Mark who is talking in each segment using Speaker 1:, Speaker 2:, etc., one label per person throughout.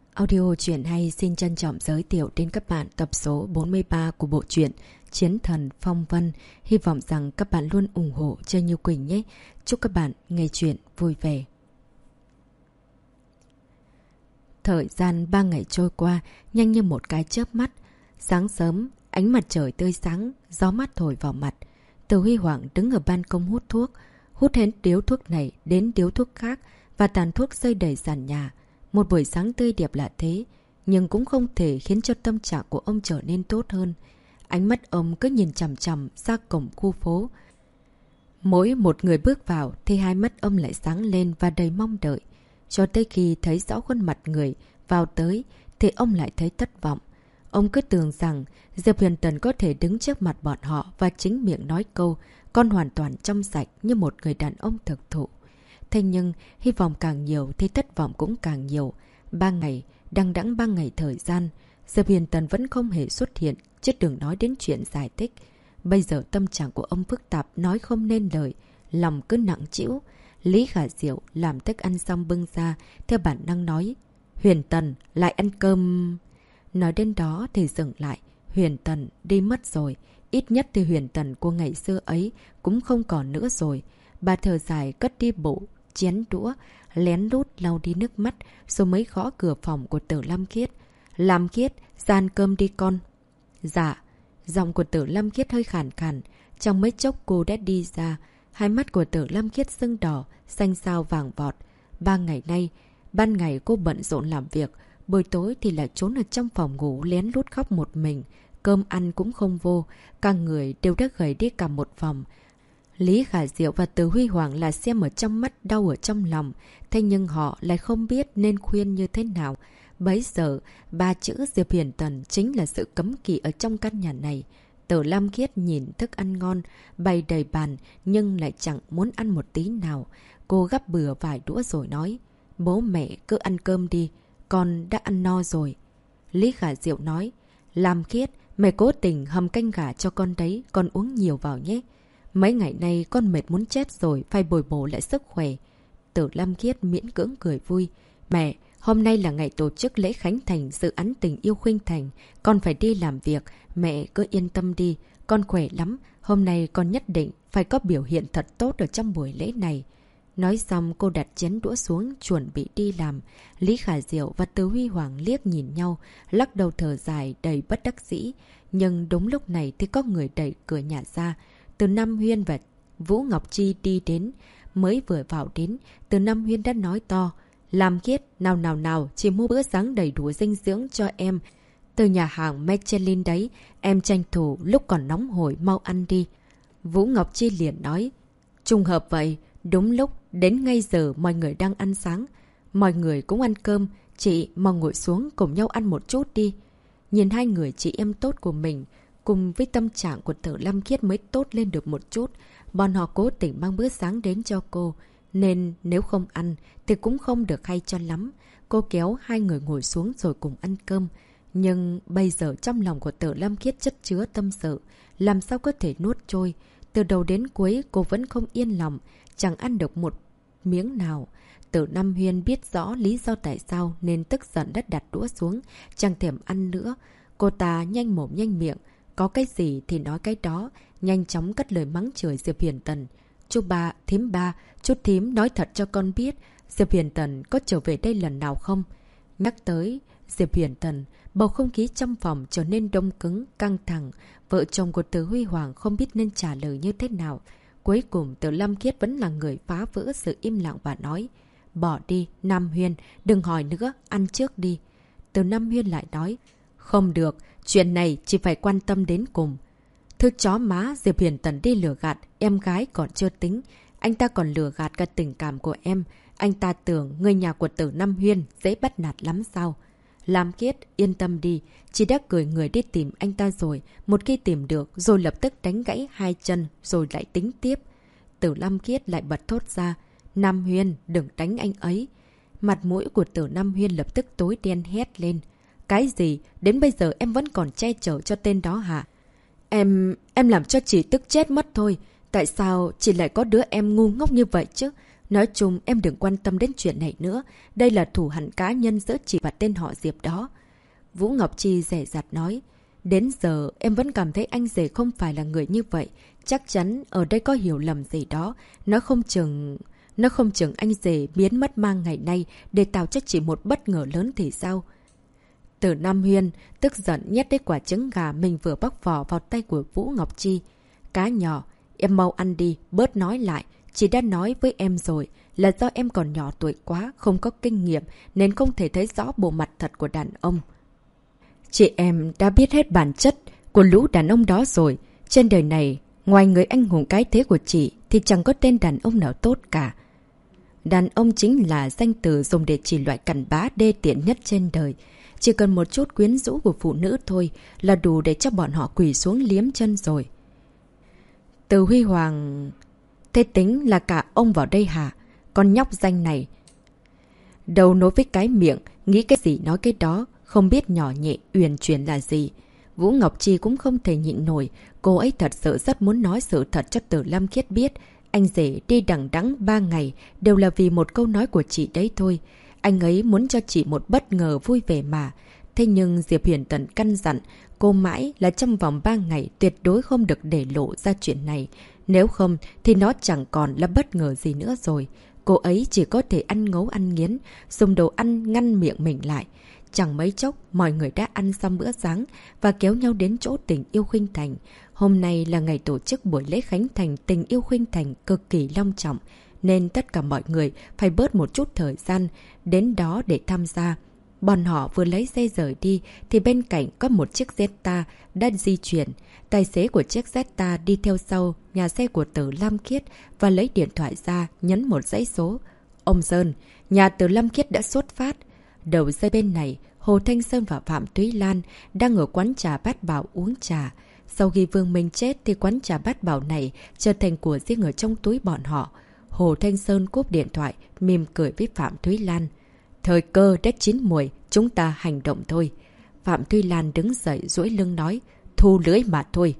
Speaker 1: Audio truyện hay xin trân trọng giới thiệu đến các bạn tập số 43 của bộ truyện Chiến Thần Phong Vân. Hy vọng rằng các bạn luôn ủng hộ cho Như Quỳnh nhé. Chúc các bạn nghe truyện vui vẻ. Thời gian 3 ngày trôi qua nhanh như một cái chớp mắt. Sáng sớm, ánh mặt trời tươi sáng, gió mát thổi vào mặt. Từ Huy Hoàng đứng ở ban công hút thuốc, hút hết điếu thuốc này đến điếu thuốc khác và tàn thuốc rơi đầy sàn nhà. Một buổi sáng tươi đẹp là thế, nhưng cũng không thể khiến cho tâm trạng của ông trở nên tốt hơn. Ánh mắt ông cứ nhìn chằm chằm ra cổng khu phố. Mỗi một người bước vào thì hai mắt ông lại sáng lên và đầy mong đợi. Cho tới khi thấy rõ khuôn mặt người vào tới thì ông lại thấy thất vọng. Ông cứ tưởng rằng Diệp Huyền Tần có thể đứng trước mặt bọn họ và chính miệng nói câu con hoàn toàn trong sạch như một người đàn ông thực thụ. Thế nhưng, hy vọng càng nhiều thì thất vọng cũng càng nhiều. 3 ngày, đằng đẵng 3 ngày thời gian, Diệp Huyền Tần vẫn không hề xuất hiện, chứ đừng nói đến chuyện giải thích. Bây giờ tâm trạng của ông phức tạp nói không nên lời, lòng cứ nặng trĩu. Lý Khả Diệu làm thức ăn xong bưng ra, theo bản năng nói, Huyền Tần, lại ăn cơm. Nói đến đó thì dừng lại, Huyền Tần đi mất rồi, ít nhất thì Huyền Tần của ngày xưa ấy cũng không còn nữa rồi. Bà thở dài cất đi bộ, chén đũa, lén lút lau đi nước mắt, rồi mới gõ cửa phòng của Tử Lâm Khiết. Lam Khiết, ra ăn cơm đi con. Dạ. Giọng của Tử Lâm Khiết hơi khàn khàn. Trong mấy chốc cô đã đi ra. Hai mắt của Tử Lâm Khiết sưng đỏ, xanh xao vàng vọt. 3 ngày nay, ban ngày cô bận rộn làm việc, buổi tối thì lại trốn ở trong phòng ngủ lén lút khóc một mình. Cơm ăn cũng không vô, cả người đều đã gầy đi cả một phòng. Lý Khả Diệu và Từ Huy Hoàng là xem ở trong mắt, đau ở trong lòng. Thế nhưng họ lại không biết nên khuyên như thế nào. Bấy giờ, 3 chữ Diệp Huyền Tần chính là sự cấm kỵ ở trong căn nhà này. Tử Lam Khiết nhìn thức ăn ngon, bày đầy bàn, nhưng lại chẳng muốn ăn một tí nào. Cô gắp bừa vài đũa rồi nói, bố mẹ cứ ăn cơm đi, con đã ăn no rồi. Lý Khả Diệu nói, Lam Khiết, mẹ cố tình hầm canh gà cho con đấy, con uống nhiều vào nhé. Mấy ngày nay con mệt muốn chết rồi, phải bồi bổ lại sức khỏe. Tử Lam Khiết miễn cưỡng cười vui. Mẹ, hôm nay là ngày tổ chức lễ khánh thành dự án tình yêu Khuynh Thành. Con phải đi làm việc, mẹ cứ yên tâm đi. Con khỏe lắm, hôm nay con nhất định phải có biểu hiện thật tốt ở trong buổi lễ này. Nói xong cô đặt chén đũa xuống chuẩn bị đi làm. Lý Khả Diệu và Từ Huy Hoàng liếc nhìn nhau, lắc đầu thở dài đầy bất đắc dĩ. Nhưng đúng lúc này thì có người đẩy cửa nhà ra. Từ Nam Huyên và Vũ Ngọc Chi đi đến. Mới vừa vào đến, Từ Nam Huyên đã nói to. Lam Khiết, nào, chỉ mua bữa sáng đầy đủ dinh dưỡng cho em. Từ nhà hàng Michelin đấy, em tranh thủ lúc còn nóng hổi mau ăn đi. Vũ Ngọc Chi liền nói. Trùng hợp vậy, đúng lúc, đến ngay giờ mọi người đang ăn sáng. Mọi người cũng ăn cơm, chị mau ngồi xuống cùng nhau ăn một chút đi. Nhìn hai người chị em tốt của mình, cùng với tâm trạng của Tử Lâm Khiết mới tốt lên được một chút, bọn họ cố tình mang bữa sáng đến cho cô. Nên nếu không ăn thì cũng không được hay cho lắm. Cô kéo hai người ngồi xuống rồi cùng ăn cơm. Nhưng bây giờ trong lòng của Tử Lâm Khiết chất chứa tâm sự, làm sao có thể nuốt trôi. Từ đầu đến cuối cô vẫn không yên lòng, chẳng ăn được một miếng nào. Tử Nam Huyên biết rõ lý do tại sao nên tức giận đã đặt đũa xuống, chẳng thèm ăn nữa. Cô ta nhanh mồm nhanh miệng, có cái gì thì nói cái đó, nhanh chóng cất lời mắng chửi Diệp Huyền Tần. Chú ba, thím ba, chú thím nói thật cho con biết, Diệp Huyền Tần có trở về đây lần nào không? Nhắc tới Diệp Huyền Tần, bầu không khí trong phòng trở nên đông cứng, căng thẳng. Vợ chồng của Từ Huy Hoàng không biết nên trả lời như thế nào. Cuối cùng Từ Lâm Khiết vẫn là người phá vỡ sự im lặng và nói. Bỏ đi, Nam Huyên, đừng hỏi nữa, ăn trước đi. Từ Nam Huyên lại nói. Không được, chuyện này chỉ phải quan tâm đến cùng. Thứ chó má, Diệp Huyền Tần đi lừa gạt, em gái còn chưa tính. Anh ta còn lừa gạt cả tình cảm của em. Anh ta tưởng người nhà của Tử Nam Huyên dễ bắt nạt lắm sao? Lam Khiết, yên tâm đi. Chị đã gửi người đi tìm anh ta rồi. Một khi tìm được, rồi lập tức đánh gãy hai chân, rồi lại tính tiếp. Tử Lam Khiết lại bật thốt ra. Nam Huyên, đừng đánh anh ấy. Mặt mũi của Tử Nam Huyên lập tức tối đen hét lên. Cái gì? Đến bây giờ em vẫn còn che chở cho tên đó hả? Em làm cho chị tức chết mất thôi. Tại sao chị lại có đứa em ngu ngốc như vậy chứ? Nói chung em đừng quan tâm đến chuyện này nữa. Đây là thù hằn cá nhân giữa chị và tên họ Diệp đó. Vũ Ngọc Chi dè dặt nói. Đến giờ em vẫn cảm thấy anh rể không phải là người như vậy. Chắc chắn ở đây có hiểu lầm gì đó. Nó không chừng anh rể biến mất mang ngày nay để tạo cho chị một bất ngờ lớn thì sao? Từ Nam Huyên tức giận nhét đến quả trứng gà mình vừa bóc vỏ vào tay của Vũ Ngọc Chi. Cá nhỏ, em mau ăn đi, bớt nói lại. Chị đã nói với em rồi là do em còn nhỏ tuổi quá, không có kinh nghiệm nên không thể thấy rõ bộ mặt thật của đàn ông. Chị em đã biết hết bản chất của lũ đàn ông đó rồi. Trên đời này, ngoài người anh hùng cái thế của chị thì chẳng có tên đàn ông nào tốt cả. Đàn ông chính là danh từ dùng để chỉ loại cặn bã đê tiện nhất trên đời. Chỉ cần một chút quyến rũ của phụ nữ thôi là đủ để cho bọn họ quỳ xuống liếm chân rồi. Từ Huy Hoàng... Thế tính là cả ông vào đây hả? Con nhóc danh này. Đầu nối với cái miệng, nghĩ cái gì nói cái đó, không biết nhỏ nhẹ, uyển chuyển là gì. Vũ Ngọc Chi cũng không thể nhịn nổi, cô ấy thật sự rất muốn nói sự thật cho Từ Lâm Khiết biết. Anh rể đi đằng đẵng 3 ngày đều là vì một câu nói của chị đấy thôi. Anh ấy muốn cho chị một bất ngờ vui vẻ mà. Thế nhưng Diệp Huyền Tần căn dặn cô mãi là trong vòng 3 ngày tuyệt đối không được để lộ ra chuyện này. Nếu không thì nó chẳng còn là bất ngờ gì nữa rồi. Cô ấy chỉ có thể ăn ngấu ăn nghiến, dùng đồ ăn ngăn miệng mình lại. Chẳng mấy chốc, mọi người đã ăn xong bữa sáng và kéo nhau đến chỗ Tình Yêu Khuynh Thành. Hôm nay là ngày tổ chức buổi lễ khánh thành Tình Yêu Khuynh Thành cực kỳ long trọng, nên tất cả mọi người phải bớt một chút thời gian đến đó để tham gia. Bọn họ vừa lấy xe rời đi thì bên cạnh có một chiếc Zeta đã di chuyển. Tài xế của chiếc Zeta đi theo sau nhà xe của Từ Lam Khiết và lấy điện thoại ra nhấn một dãy số. Ông Sơn, nhà Từ Lam Khiết đã xuất phát. Đầu dây bên này, Hồ Thanh Sơn và Phạm Thúy Lan đang ở quán trà Bát Bảo uống trà. Sau khi Vương Minh chết thì quán trà Bát Bảo này trở thành của riêng ở trong túi bọn họ. Hồ Thanh Sơn cúp điện thoại, mỉm cười với Phạm Thúy Lan. Thời cơ đã chín muồi, chúng ta hành động thôi. Phạm Thúy Lan đứng dậy duỗi lưng nói, thu lưới mà thôi.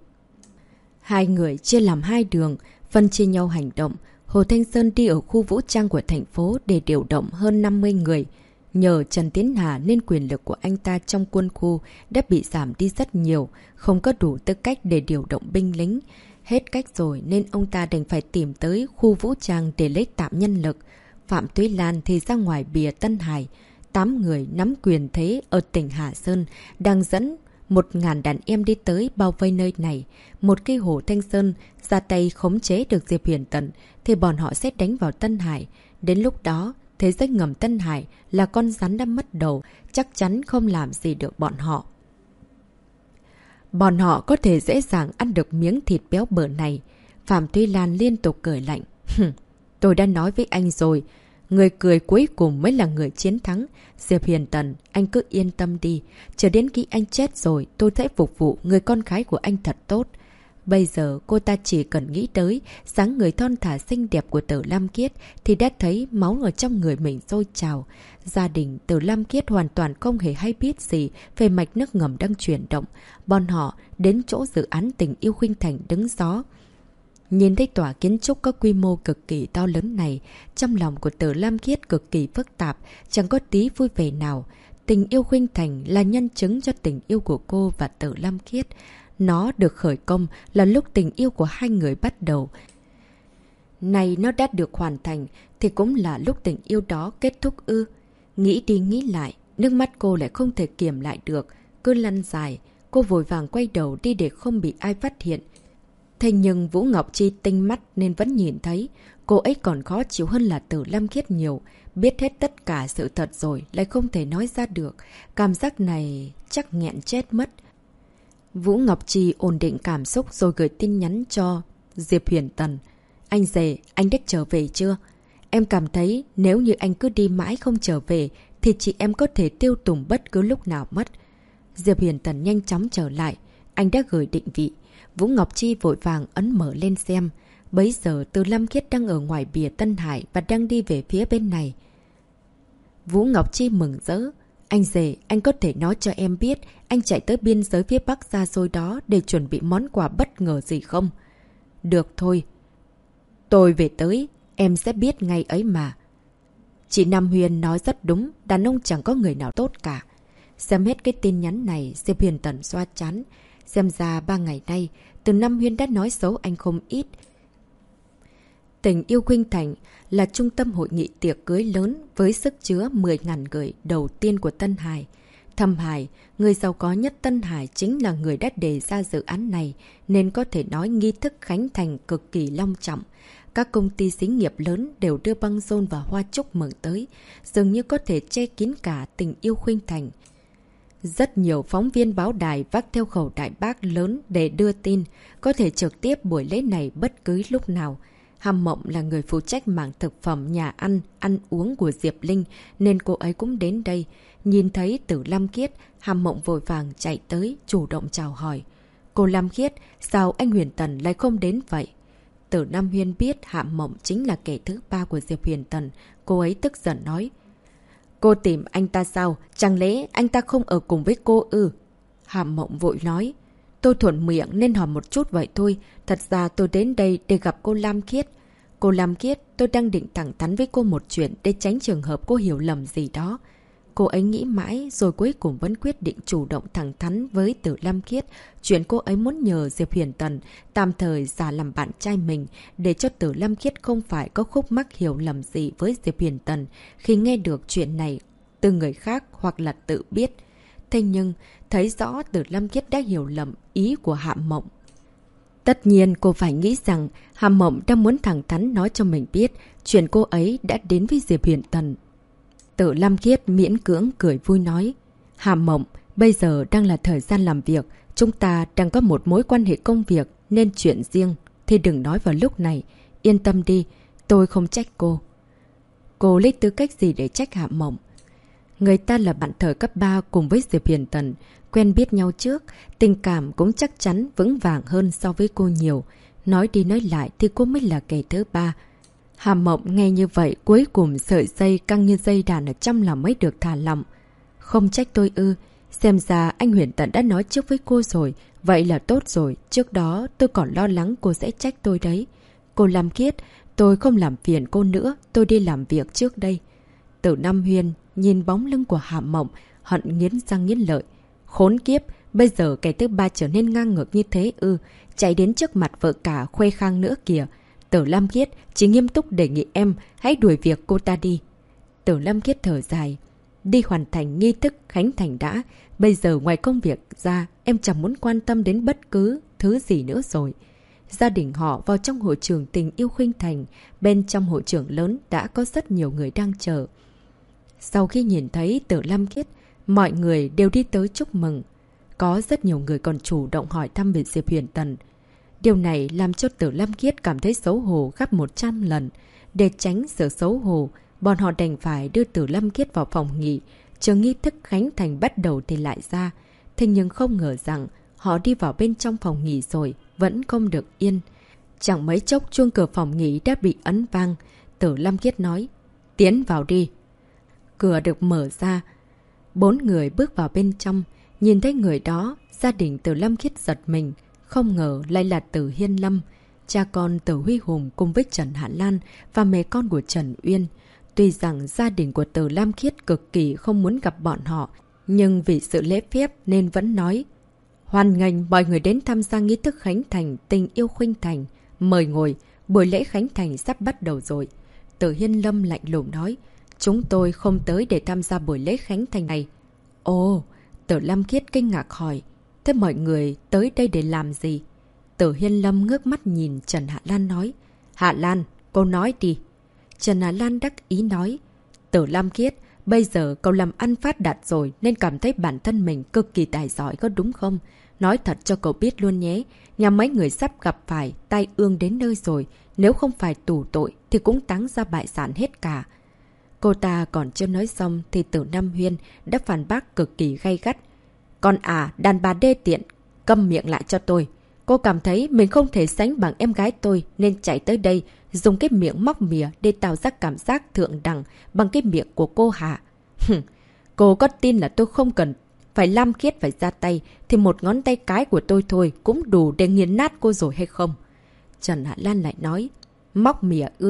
Speaker 1: Hai người chia làm hai đường, phân chia nhau hành động. Hồ Thanh Sơn đi ở khu vũ trang của thành phố để điều động hơn 50 người. Nhờ Trần Tiến Hà nên quyền lực của anh ta trong quân khu đã bị giảm đi rất nhiều, không có đủ tư cách để điều động binh lính. Hết cách rồi nên ông ta đành phải tìm tới khu vũ trang để lấy tạm nhân lực. Phạm Thúy Lan thì ra ngoài bìa Tân Hải. 8 người nắm quyền thế ở tỉnh Hà Sơn đang dẫn 1.000 đàn em đi tới bao vây nơi này. Một khi Hồ Thanh Sơn ra tay khống chế được Diệp Huyền Tần thì bọn họ sẽ đánh vào Tân Hải. Đến lúc đó, thế giới ngầm Tân Hải là con rắn đã mất đầu, chắc chắn không làm gì được bọn họ. Bọn họ có thể dễ dàng ăn được miếng thịt béo bở này. Phạm Thúy Lan liên tục cười lạnh. Tôi đã nói với anh rồi, người cười cuối cùng mới là người chiến thắng. Diệp Huyền Tần, anh cứ yên tâm đi. Chờ đến khi anh chết rồi, tôi sẽ phục vụ người con gái của anh thật tốt. Bây giờ cô ta chỉ cần nghĩ tới dáng người thon thả xinh đẹp của Từ Lam Khiết thì đã thấy máu ở trong người mình sôi trào. Gia đình Từ Lam Khiết hoàn toàn không hề hay biết gì về mạch nước ngầm đang chuyển động. Bọn họ đến chỗ dự án Tình Yêu Khuynh Thành đứng gió. Nhìn thấy tòa kiến trúc có quy mô cực kỳ to lớn này, trong lòng của Từ Lam Khiết cực kỳ phức tạp, chẳng có tí vui vẻ nào. Tình Yêu Khuynh Thành là nhân chứng cho tình yêu của cô và Từ Lam Khiết. Nó được khởi công là lúc tình yêu của hai người bắt đầu. Này nó đã được hoàn thành thì cũng là lúc tình yêu đó kết thúc ư. Nghĩ đi nghĩ lại, nước mắt cô lại không thể kiềm lại được, cứ lăn dài. Cô vội vàng quay đầu đi để không bị ai phát hiện. Thế nhưng Vũ Ngọc Chi tinh mắt nên vẫn nhìn thấy. Cô ấy còn khó chịu hơn là Từ Lam Khiết nhiều. Biết hết tất cả sự thật rồi lại không thể nói ra được. Cảm giác này chắc nghẹn chết mất. Vũ Ngọc Chi ổn định cảm xúc rồi gửi tin nhắn cho Diệp Huyền Tần. Anh rể, anh đã trở về chưa? Em cảm thấy nếu như anh cứ đi mãi không trở về thì chị em có thể tiêu tùng bất cứ lúc nào mất. Diệp Huyền Tần nhanh chóng trở lại. Anh đã gửi định vị. Vũ Ngọc Chi vội vàng ấn mở lên xem. Bấy giờ Từ Lam Khiết đang ở ngoài bìa Tân Hải và đang đi về phía bên này. Vũ Ngọc Chi mừng rỡ. Anh rể, anh có thể nói cho em biết anh chạy tới biên giới phía Bắc xa xôi đó để chuẩn bị món quà bất ngờ gì không? Được thôi. Tôi về tới. em sẽ biết ngay ấy mà. Chị Nam Huyền nói rất đúng, đàn ông chẳng có người nào tốt cả. Xem hết cái tin nhắn này, Diệp Huyền Tần xoa trán. Xem ra 3 ngày nay, từ Nam Huyền đã nói xấu anh không ít. Tình yêu Khuynh Thành là trung tâm hội nghị tiệc cưới lớn với sức chứa 10.000 người đầu tiên của Tân Hải. Thâm Hải, người giàu có nhất Tân Hải chính là người đã đề ra dự án này, nên có thể nói nghi thức khánh thành cực kỳ long trọng. Các công ty xí nghiệp lớn đều đưa băng rôn và hoa chúc mừng tới, dường như có thể che kín cả tình yêu Khuynh Thành. Rất nhiều phóng viên báo đài vác theo khẩu đại bác lớn để đưa tin, có thể trực tiếp buổi lễ này bất cứ lúc nào. Hàm Mộng là người phụ trách mảng thực phẩm nhà ăn uống của Diệp Linh, nên cô ấy cũng đến đây. Nhìn thấy Tử Lam Khiết, Hàm Mộng vội vàng chạy tới, chủ động chào hỏi. Cô Lam Khiết, sao anh Huyền Tần lại không đến vậy? Tử Nam Huyên biết Hàm Mộng chính là kẻ thứ 3 của Diệp Huyền Tần. Cô ấy tức giận nói. Cô tìm anh ta sao? Chẳng lẽ anh ta không ở cùng với cô ư? Hàm Mộng vội nói. Tôi thuận miệng nên hỏi một chút vậy thôi. Thật ra tôi đến đây để gặp cô Lam Khiết. Cô Lam Khiết, tôi đang định thẳng thắn với cô một chuyện để tránh trường hợp cô hiểu lầm gì đó. Cô ấy nghĩ mãi rồi cuối cùng vẫn quyết định chủ động thẳng thắn với Tử Lam Khiết. Chuyện cô ấy muốn nhờ Diệp Huyền Tần tạm thời giả làm bạn trai mình để cho Tử Lam Khiết không phải có khúc mắc hiểu lầm gì với Diệp Huyền Tần khi nghe được chuyện này từ người khác hoặc là tự biết. Thế nhưng, thấy rõ Tử Lam Khiết đã hiểu lầm ý của Hàm Mộng. Tất nhiên cô phải nghĩ rằng Hàm Mộng đang muốn thẳng thắn nói cho mình biết chuyện cô ấy đã đến với Diệp Huyền Tần. Tử Lam Khiết miễn cưỡng cười vui nói. Hàm Mộng, bây giờ đang là thời gian làm việc. Chúng ta đang có một mối quan hệ công việc nên chuyện riêng thì đừng nói vào lúc này. Yên tâm đi, tôi không trách cô. Cô lấy tư cách gì để trách Hàm Mộng? Người ta là bạn thời cấp 3 cùng với Diệp Huyền Tần. Quen biết nhau trước, tình cảm cũng chắc chắn vững vàng hơn so với cô nhiều. Nói đi nói lại thì cô mới là kẻ thứ 3. Hàm Mộng nghe như vậy cuối cùng sợi dây căng như dây đàn ở trong lòng mới được thả lỏng. Không trách tôi ư. Xem ra anh Huyền Tần đã nói trước với cô rồi. Vậy là tốt rồi. Trước đó tôi còn lo lắng cô sẽ trách tôi đấy. Cô Lam Khiết, tôi không làm phiền cô nữa. Tôi đi làm việc trước đây. Tử Nam Huyên nhìn bóng lưng của Hàm Mộng, hận nghiến răng nghiến lợi. Khốn kiếp, bây giờ kẻ thứ 3 trở nên ngang ngược như thế ư. Chạy đến trước mặt vợ cả khoe khang nữa kìa. Tử Lam Khiết chỉ nghiêm túc đề nghị em hãy đuổi việc cô ta đi. Tử Lam Khiết thở dài. Đi hoàn thành nghi thức khánh thành đã. Bây giờ ngoài công việc ra, em chẳng muốn quan tâm đến bất cứ thứ gì nữa rồi. Gia đình họ vào trong hội trường tình yêu Khuynh Thành. Bên trong hội trường lớn đã có rất nhiều người đang chờ. Sau khi nhìn thấy Tử Lam Khiết, mọi người đều đi tới chúc mừng. Có rất nhiều người còn chủ động hỏi thăm về Diệp Huyền Tần. Điều này làm cho Tử Lam Khiết cảm thấy xấu hổ gấp 100 lần. Để tránh sự xấu hổ, bọn họ đành phải đưa Tử Lam Khiết vào phòng nghỉ, chờ nghi thức khánh thành bắt đầu thì lại ra. Thế nhưng không ngờ rằng họ đi vào bên trong phòng nghỉ rồi, vẫn không được yên. Chẳng mấy chốc chuông cửa phòng nghỉ đã bị ấn vang. Tử Lam Khiết nói, tiến vào đi. Cửa được mở ra. 4 người bước vào bên trong. Nhìn thấy người đó, gia đình Tử Lam Khiết giật mình. Không ngờ lại là Tử Hiên Lâm, cha con Tử Huy Hùng cùng với Trần Hạ Lan và mẹ con của Trần Uyên. Tuy rằng gia đình của Tử Lam Khiết cực kỳ không muốn gặp bọn họ, nhưng vì sự lễ phép nên vẫn nói. Hoan nghênh mọi người đến tham gia nghi thức khánh thành tình yêu Khuynh Thành. Mời ngồi, buổi lễ khánh thành sắp bắt đầu rồi. Tử Hiên Lâm lạnh lùng nói. Chúng tôi không tới để tham gia buổi lễ khánh thành này. Ồ, Tử Lam Khiết kinh ngạc hỏi. Thế mọi người tới đây để làm gì? Tử Hiên Lâm ngước mắt nhìn Trần Hạ Lan nói. Hạ Lan, cô nói đi. Trần Hạ Lan đắc ý nói. Tử Lam Khiết, bây giờ cậu làm ăn phát đạt rồi nên cảm thấy bản thân mình cực kỳ tài giỏi có đúng không? Nói thật cho cậu biết luôn nhé. Nhà mấy người sắp gặp phải tai ương đến nơi rồi. Nếu không phải tù tội thì cũng táng ra bại sản hết cả. Cô ta còn chưa nói xong thì Tử Nam Huyên đã phản bác cực kỳ gay gắt. Còn đàn bà đê tiện, câm miệng lại cho tôi. Cô cảm thấy mình không thể sánh bằng em gái tôi nên chạy tới đây dùng cái miệng móc mỉa để tạo ra cảm giác thượng đẳng bằng cái miệng của cô hả? Cô có tin là tôi không cần phải Lam Khiết phải ra tay thì một ngón tay cái của tôi thôi cũng đủ để nghiền nát cô rồi hay không? Trần Hạ Lan lại nói. Móc mỉa ư?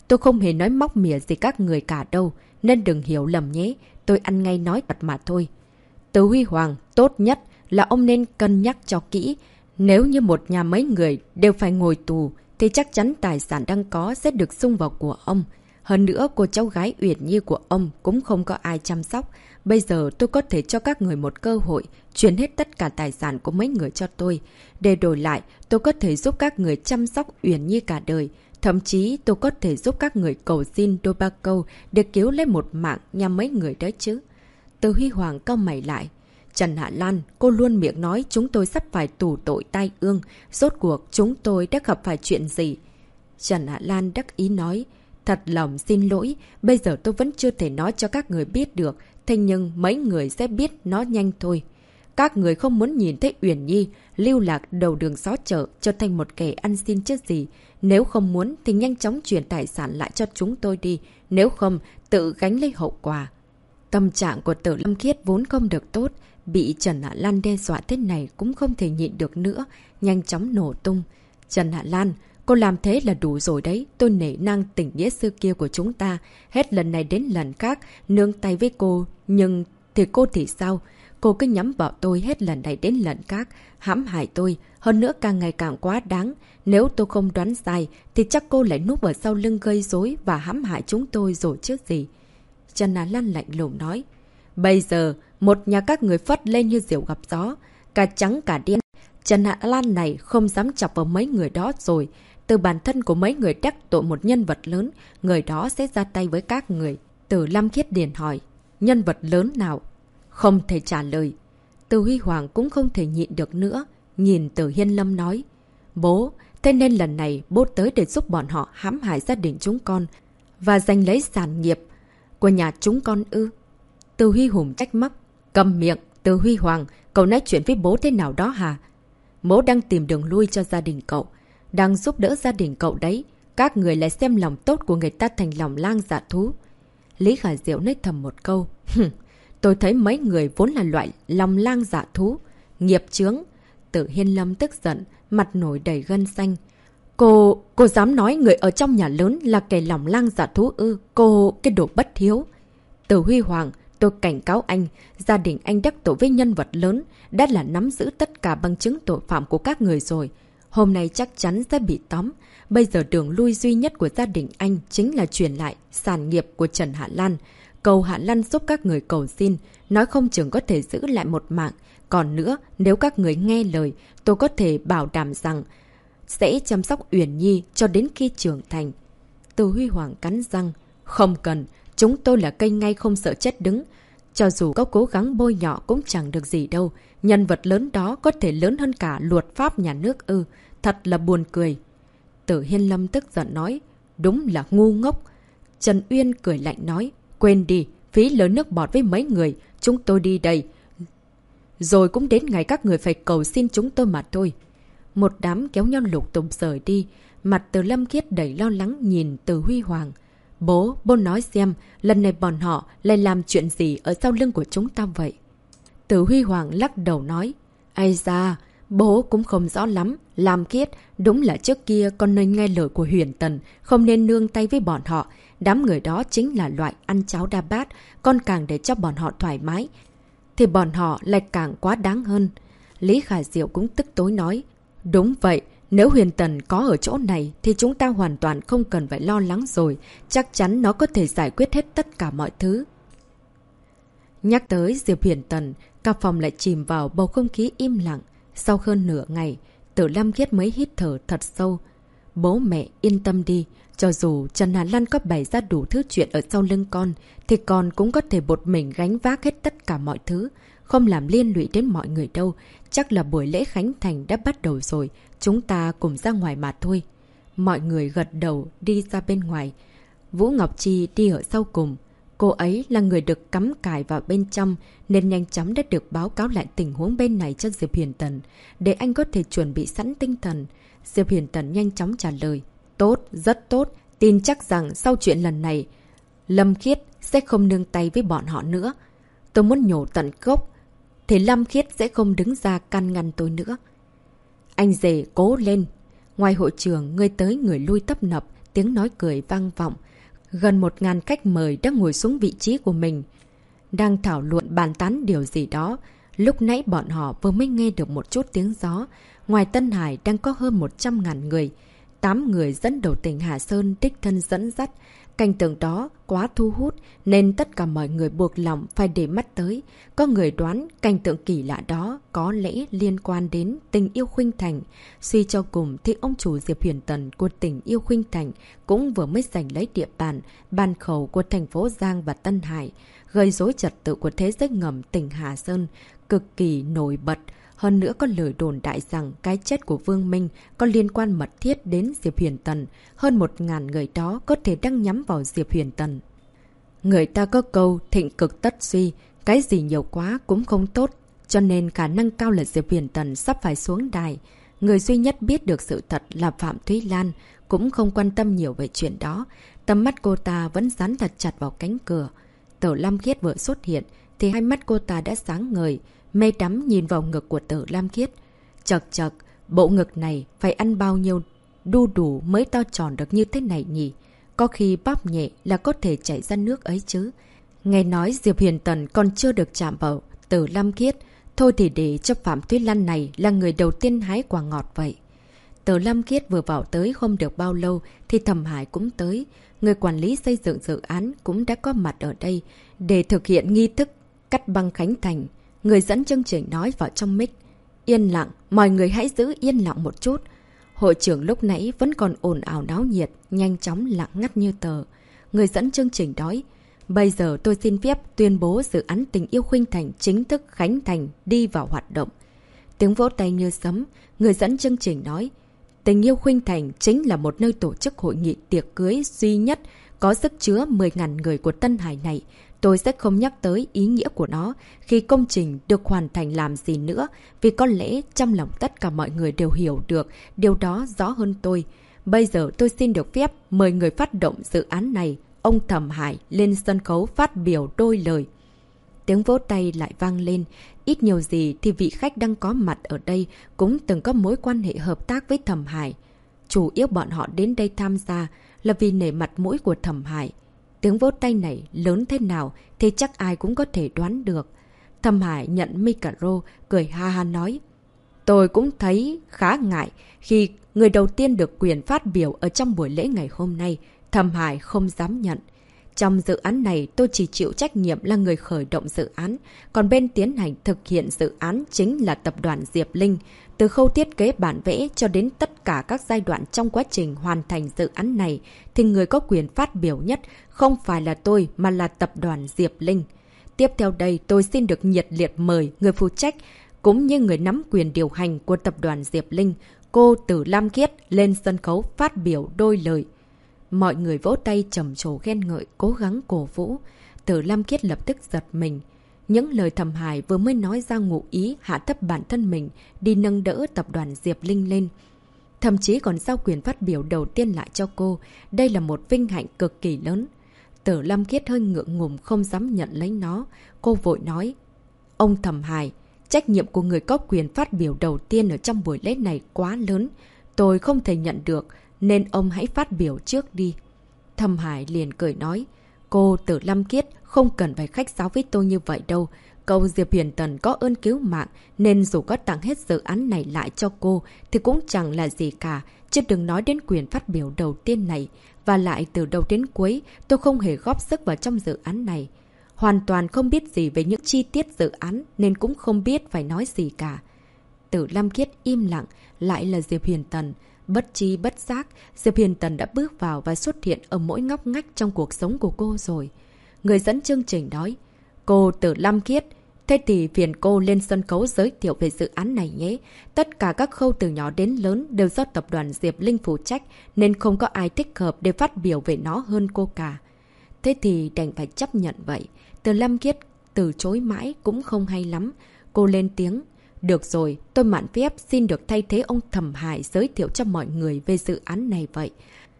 Speaker 1: tôi không hề nói móc mỉa gì các người cả đâu, nên đừng hiểu lầm nhé, tôi ăn ngay nói thật mà thôi. Từ Huy Hoàng, tốt nhất là ông nên cân nhắc cho kỹ. Nếu như một nhà mấy người đều phải ngồi tù, thì chắc chắn tài sản đang có sẽ được xung vào của ông. Hơn nữa, cô cháu gái Uyển Nhi của ông cũng không có ai chăm sóc. Bây giờ tôi có thể cho các người một cơ hội, chuyển hết tất cả tài sản của mấy người cho tôi. Để đổi lại, tôi có thể giúp các người chăm sóc Uyển Nhi cả đời. Thậm chí tôi có thể giúp các người cầu xin đôi ba câu để cứu lấy một mạng nhà mấy người đấy chứ. Từ Huy Hoàng cau mày lại. Trần Hạ Lan, cô luôn miệng nói chúng tôi sắp phải tù tội tai ương. Rốt cuộc chúng tôi đã gặp phải chuyện gì? Trần Hạ Lan đắc ý nói. Thật lòng xin lỗi, bây giờ tôi vẫn chưa thể nói cho các người biết được. Thế nhưng mấy người sẽ biết nó nhanh thôi. Các người không muốn nhìn thấy Uyển Nhi lưu lạc đầu đường xó chợ trở thành một kẻ ăn xin chứ gì. Nếu không muốn thì nhanh chóng chuyển tài sản lại cho chúng tôi đi. Nếu không, tự gánh lấy hậu quả. Tâm trạng của Tử Lâm Khiết vốn không được tốt. Bị Trần Hạ Lan đe dọa thế này cũng không thể nhịn được nữa. Nhanh chóng nổ tung. Trần Hạ Lan, cô làm thế là đủ rồi đấy. Tôi nể nang tình nghĩa xưa kia của chúng ta. Hết lần này đến lần khác nương tay với cô. Nhưng thì cô thì sao? Cô cứ nhắm vào tôi hết lần này đến lần khác. Hãm hại tôi. Hơn nữa càng ngày càng quá đáng. Nếu tôi không đoán sai thì chắc cô lại núp ở sau lưng gây rối và hãm hại chúng tôi rồi chứ gì. Trần Hạ Lan lạnh lùng nói. Bây giờ, một nhà các người phất lên như diều gặp gió. Cả trắng cả đen. Trần Hạ Lan này không dám chọc vào mấy người đó rồi. Từ bản thân của mấy người đắc tội một nhân vật lớn, người đó sẽ ra tay với các người. Từ Lâm Khiết điền hỏi. Nhân vật lớn nào? Không thể trả lời. Từ Huy Hoàng cũng không thể nhịn được nữa. Nhìn Từ Hiên Lâm nói. Bố, thế nên lần này bố tới để giúp bọn họ hãm hại gia đình chúng con và giành lấy sản nghiệp của nhà chúng con ư? Từ Huy Hùng trách móc. Cầm miệng, Từ Huy Hoàng, cậu nói chuyện với bố thế nào đó hả? Bố đang tìm đường lui cho gia đình cậu. Đang giúp đỡ gia đình cậu đấy. Các người lại xem lòng tốt của người ta thành lòng lang dạ thú. Lý Khả Diệu nói thầm một câu. Tôi thấy mấy người vốn là loại lòng lang dạ thú. Nghiệp chướng. Tử Hiên Lâm tức giận, mặt nổi đầy gân xanh. Cô dám nói người ở trong nhà lớn là kẻ lòng lang dạ thú ư? Cô, cái đồ bất hiếu. Từ Huy Hoàng, tôi cảnh cáo anh, gia đình anh đắc tội với nhân vật lớn, đã là nắm giữ tất cả bằng chứng tội phạm của các người rồi. Hôm nay chắc chắn sẽ bị tóm. Bây giờ đường lui duy nhất của gia đình anh chính là chuyển lại sản nghiệp của Trần Hạ Lan. Cầu Hạ Lan giúp các người cầu xin, nói không chừng có thể giữ lại một mạng. Còn nữa, nếu các người nghe lời, tôi có thể bảo đảm rằng sẽ chăm sóc Uyển Nhi cho đến khi trưởng thành. Từ Huy Hoàng cắn răng. Không cần, chúng tôi là cây ngay không sợ chết đứng. Cho dù có cố gắng bôi nhọ cũng chẳng được gì đâu. Nhân vật lớn đó có thể lớn hơn cả luật pháp nhà nước ư. Thật là buồn cười. Tử Hiên Lâm tức giận nói. Đúng là ngu ngốc. Trần Uyên cười lạnh nói. Quên đi, phí lớn nước bọt với mấy người. Chúng tôi đi đây. Rồi cũng đến ngày các người phải cầu xin chúng tôi mà thôi. Một đám kéo nhau lục tục rời đi. Mặt Từ Lâm Khiết đầy lo lắng nhìn Từ Huy Hoàng. Bố nói xem, lần này bọn họ lại làm chuyện gì ở sau lưng của chúng ta vậy? Từ Huy Hoàng lắc đầu nói. Ây da, bố cũng không rõ lắm. Lam Khiết, đúng là trước kia con nên nghe lời của Huyền Tần, không nên nương tay với bọn họ. Đám người đó chính là loại ăn cháo đa bát, con càng để cho bọn họ thoải mái thì bọn họ lại càng quá đáng hơn. Lý Khả Diệu cũng tức tối nói. Đúng vậy, nếu Huyền Tần có ở chỗ này thì chúng ta hoàn toàn không cần phải lo lắng rồi. Chắc chắn nó có thể giải quyết hết tất cả mọi thứ. Nhắc tới Diệp Huyền Tần, cả phòng lại chìm vào bầu không khí im lặng. Sau hơn nửa ngày, Tử Lâm Khiết mới hít thở thật sâu. Bố mẹ yên tâm đi. Cho dù Trần Hạ Lan có bày ra đủ thứ chuyện ở sau lưng con, thì con cũng có thể một mình gánh vác hết tất cả mọi thứ. Không làm liên lụy đến mọi người đâu. Chắc là buổi lễ khánh thành đã bắt đầu rồi. Chúng ta cùng ra ngoài mà thôi. Mọi người gật đầu đi ra bên ngoài. Vũ Ngọc Chi đi ở sau cùng. Cô ấy là người được cắm cài vào bên trong, nên nhanh chóng đã được báo cáo lại tình huống bên này cho Diệp Huyền Tần, để anh có thể chuẩn bị sẵn tinh thần. Diệp Huyền Tần nhanh chóng trả lời. Tốt, rất tốt. Tin chắc rằng sau chuyện lần này, Lâm Khiết sẽ không nương tay với bọn họ nữa. Tôi muốn nhổ tận gốc, thì Lâm Khiết sẽ không đứng ra can ngăn tôi nữa. Anh rể cố lên. Ngoài hội trường, người tới người lui tấp nập, tiếng nói cười vang vọng. Gần 1000 khách mời đã ngồi xuống vị trí của mình, đang thảo luận bàn tán điều gì đó. Lúc nãy bọn họ vừa mới nghe được một chút tiếng gió. Ngoài Tân Hải đang có hơn 100.000 người. 8 người dẫn đầu tỉnh Hà Sơn đích thân dẫn dắt. Cảnh tượng đó quá thu hút nên tất cả mọi người buộc lòng phải để mắt tới. Có người đoán cảnh tượng kỳ lạ đó có lẽ liên quan đến Tình Yêu Khuynh Thành. Suy cho cùng thì ông chủ Diệp Huyền Tần của Tình Yêu Khuynh Thành cũng vừa mới giành lấy địa bàn, ban khẩu của thành phố Giang và Tân Hải, gây rối trật tự của thế giới ngầm tỉnh Hà Sơn, cực kỳ nổi bật. Hơn nữa có lời đồn đại rằng cái chết của Vương Minh có liên quan mật thiết đến Diệp Huyền Tần. Hơn 1000 người đó có thể đang nhắm vào Diệp Huyền Tần. Người ta có câu thịnh cực tất suy, cái gì nhiều quá cũng không tốt. Cho nên khả năng cao là Diệp Huyền Tần sắp phải xuống đài. Người duy nhất biết được sự thật là Phạm Thúy Lan, cũng không quan tâm nhiều về chuyện đó. Tầm mắt cô ta vẫn dán thật chặt vào cánh cửa. Tử Lam Khiết vừa xuất hiện thì hai mắt cô ta đã sáng ngời, mê đắm nhìn vào ngực của Tử Lam Khiết. Chật chật, bộ ngực này phải ăn bao nhiêu đu đủ mới to tròn được như thế này nhỉ? Có khi bóp nhẹ là có thể chảy ra nước ấy chứ. Nghe nói Diệp Huyền Tần còn chưa được chạm vào Tử Lam Khiết, thôi thì để cho Phạm Thúy Lan này là người đầu tiên hái quả ngọt vậy. Tử Lam Khiết vừa vào tới không được bao lâu thì Thẩm Hải cũng tới. Người quản lý xây dựng dự án cũng đã có mặt ở đây để thực hiện nghi thức cắt băng khánh thành. Người dẫn chương trình nói vào trong mic: "Yên lặng, mọi người hãy giữ yên lặng một chút." Hội trưởng lúc nãy vẫn còn ồn ào náo nhiệt, nhanh chóng lặng ngắt như tờ. Người dẫn chương trình nói: "Bây giờ tôi xin phép tuyên bố dự án Tình Yêu Khuynh Thành chính thức khánh thành, đi vào hoạt động." Tiếng vỗ tay như sấm. Người dẫn chương trình nói: "Tình Yêu Khuynh Thành chính là một nơi tổ chức hội nghị tiệc cưới duy nhất có sức chứa 10.000 người của Tân Hải này. Tôi sẽ không nhắc tới ý nghĩa của nó khi công trình được hoàn thành làm gì nữa, vì có lẽ trong lòng tất cả mọi người đều hiểu được điều đó rõ hơn tôi. Bây giờ tôi xin được phép mời người phát động dự án này, ông Thẩm Hải, lên sân khấu phát biểu đôi lời." Tiếng vỗ tay lại vang lên. Ít nhiều gì thì vị khách đang có mặt ở đây cũng từng có mối quan hệ hợp tác với Thẩm Hải. Chủ yếu bọn họ đến đây tham gia là vì nể mặt mũi của Thẩm Hải. Tiếng vỗ tay này lớn thế nào thì chắc ai cũng có thể đoán được. Thẩm Hải nhận micro, cười ha ha nói: "Tôi cũng thấy khá ngại khi người đầu tiên được quyền phát biểu ở trong buổi lễ ngày hôm nay. Thẩm Hải không dám nhận. Trong dự án này tôi chỉ chịu trách nhiệm là người khởi động dự án, còn bên tiến hành thực hiện dự án chính là tập đoàn Diệp Linh. Từ khâu thiết kế bản vẽ cho đến tất cả các giai đoạn trong quá trình hoàn thành dự án này thì người có quyền phát biểu nhất không phải là tôi mà là tập đoàn Diệp Linh. Tiếp theo đây tôi xin được nhiệt liệt mời người phụ trách cũng như người nắm quyền điều hành của tập đoàn Diệp Linh, cô Tử Lam Khiết, lên sân khấu phát biểu đôi lời." Mọi người vỗ tay trầm trồ khen ngợi, cố gắng cổ vũ. Tử Lam Khiết lập tức giật mình. Những lời Thẩm Hải vừa mới nói ra ngụ ý hạ thấp bản thân mình, đi nâng đỡ tập đoàn Diệp Linh lên. Thậm chí còn giao quyền phát biểu đầu tiên lại cho cô. Đây là một vinh hạnh cực kỳ lớn. Tử Lam Khiết hơi ngượng ngùng không dám nhận lấy nó. Cô vội nói: "Ông Thẩm Hải, trách nhiệm của người có quyền phát biểu đầu tiên ở trong buổi lễ này quá lớn. Tôi không thể nhận được, nên ông hãy phát biểu trước đi." Thẩm Hải liền cười nói: "Cô Tử Lam Khiết không cần phải khách sáo với tôi như vậy đâu. Cậu Diệp Huyền Tần có ơn cứu mạng, nên dù có tặng hết dự án này lại cho cô thì cũng chẳng là gì cả, chứ đừng nói đến quyền phát biểu đầu tiên này. Và lại từ đầu đến cuối tôi không hề góp sức vào trong dự án này. Hoàn toàn không biết gì về những chi tiết dự án nên cũng không biết phải nói gì cả." Tử Lam Khiết im lặng, lại là Diệp Huyền Tần. Bất chi bất giác, Diệp Huyền Tần đã bước vào và xuất hiện ở mỗi ngóc ngách trong cuộc sống của cô rồi. Người dẫn chương trình nói: "Cô Tử Lam Khiết, thế thì phiền cô lên sân khấu giới thiệu về dự án này nhé. Tất cả các khâu từ nhỏ đến lớn đều do tập đoàn Diệp Linh phụ trách, nên không có ai thích hợp để phát biểu về nó hơn cô cả." Thế thì đành phải chấp nhận vậy. Tử Lam Khiết từ chối mãi cũng không hay lắm. Cô lên tiếng: "Được rồi, tôi mạn phép xin được thay thế ông Thẩm Hải giới thiệu cho mọi người về dự án này vậy."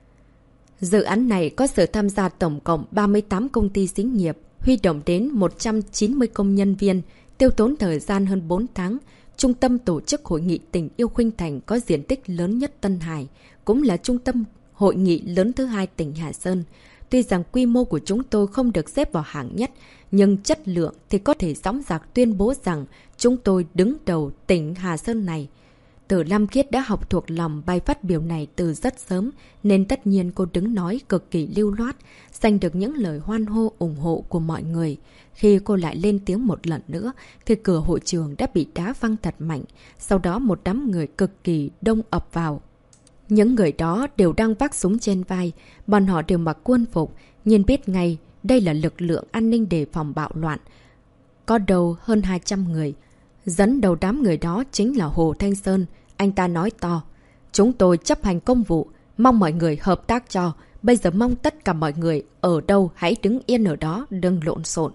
Speaker 1: Dự án này có sự tham gia tổng cộng 38 công ty xí nghiệp, huy động đến 190 công nhân viên, tiêu tốn thời gian hơn 4 tháng. Trung tâm tổ chức hội nghị Tình Yêu Khuynh Thành có diện tích lớn nhất Tân Hải, cũng là trung tâm hội nghị lớn thứ 2 tỉnh Hà Sơn. Tuy rằng quy mô của chúng tôi không được xếp vào hạng nhất, nhưng chất lượng thì có thể dõng dạc tuyên bố rằng chúng tôi đứng đầu tỉnh Hà Sơn này. Tử Lam Khiết đã học thuộc lòng bài phát biểu này từ rất sớm, nên tất nhiên cô đứng nói cực kỳ lưu loát, giành được những lời hoan hô ủng hộ của mọi người. Khi cô lại lên tiếng một lần nữa, thì cửa hội trường đã bị đá văng thật mạnh, sau đó một đám người cực kỳ đông ập vào. Những người đó đều đang vác súng trên vai, bọn họ đều mặc quân phục, nhìn biết ngay đây là lực lượng an ninh đề phòng bạo loạn. Có đầu hơn 200 người. Dẫn đầu đám người đó chính là Hồ Thanh Sơn. Anh ta nói to: chúng tôi chấp hành công vụ, mong mọi người hợp tác cho. Bây giờ mong tất cả mọi người ở đâu hãy đứng yên ở đó, đừng lộn xộn.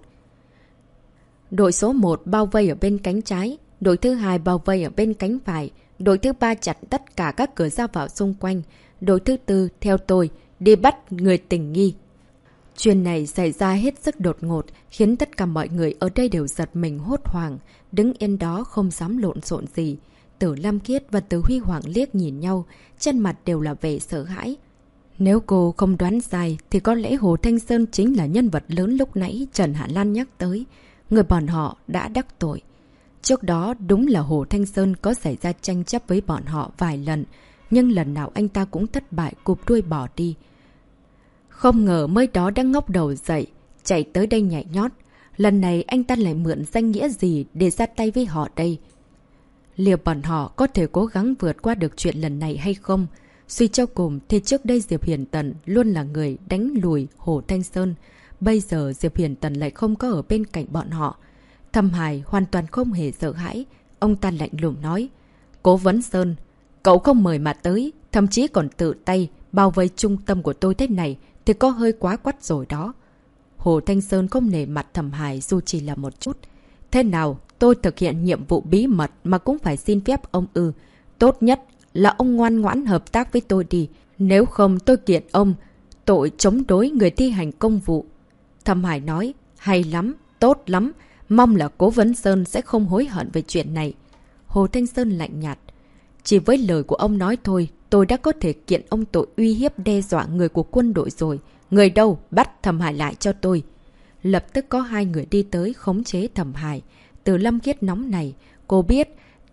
Speaker 1: Đội số 1 bao vây ở bên cánh trái, đội thứ 2 bao vây ở bên cánh phải, đội thứ 3 chặn tất cả các cửa ra vào xung quanh, đội thứ 4 theo tôi đi bắt người tình nghi. Chuyện này xảy ra hết sức đột ngột, khiến tất cả mọi người ở đây đều giật mình hốt hoảng, đứng yên đó không dám lộn xộn gì. Tử Lam Khiết và Từ Huy Hoàng liếc nhìn nhau, trên mặt đều là vẻ sợ hãi. Nếu cô không đoán sai thì có lẽ Hồ Thanh Sơn chính là nhân vật lớn lúc nãy Trần Hạ Lan nhắc tới, người bọn họ đã đắc tội. Trước đó đúng là Hồ Thanh Sơn có xảy ra tranh chấp với bọn họ vài lần, nhưng lần nào anh ta cũng thất bại cụp đuôi bỏ đi. Không ngờ mới đó đã ngóc đầu dậy, chạy tới đây nhảy nhót. Lần này anh ta lại mượn danh nghĩa gì để ra tay với họ đây? Liệu bọn họ có thể cố gắng vượt qua được chuyện lần này hay không? Suy cho cùng thì trước đây Diệp Hiền Tần luôn là người đánh lùi Hồ Thanh Sơn. Bây giờ Diệp Hiền Tần lại không có ở bên cạnh bọn họ. Thẩm Hải hoàn toàn không hề sợ hãi. Ông ta lạnh lùng nói: Cố Vấn Sơn, cậu không mời mà tới, thậm chí còn tự tay bao vây trung tâm của tôi thế này thì có hơi quá quắt rồi đó. Hồ Thanh Sơn không nể mặt Thẩm Hải dù chỉ là một chút. Thế nào, tôi thực hiện nhiệm vụ bí mật mà cũng phải xin phép ông ư? Tốt nhất là ông ngoan ngoãn hợp tác với tôi đi. Nếu không tôi kiện ông tội chống đối người thi hành công vụ. Thẩm Hải nói: Hay lắm, tốt lắm. Mong là Cố Vấn Sơn sẽ không hối hận về chuyện này. Hồ Thanh Sơn lạnh nhạt: Chỉ với lời của ông nói thôi, tôi đã có thể kiện ông tội uy hiếp đe dọa người của quân đội rồi. Người đâu, bắt Thẩm Hải lại cho tôi. Lập tức có 2 người đi tới khống chế Thẩm Hải. Từ Lam Khiết nóng này, cô biết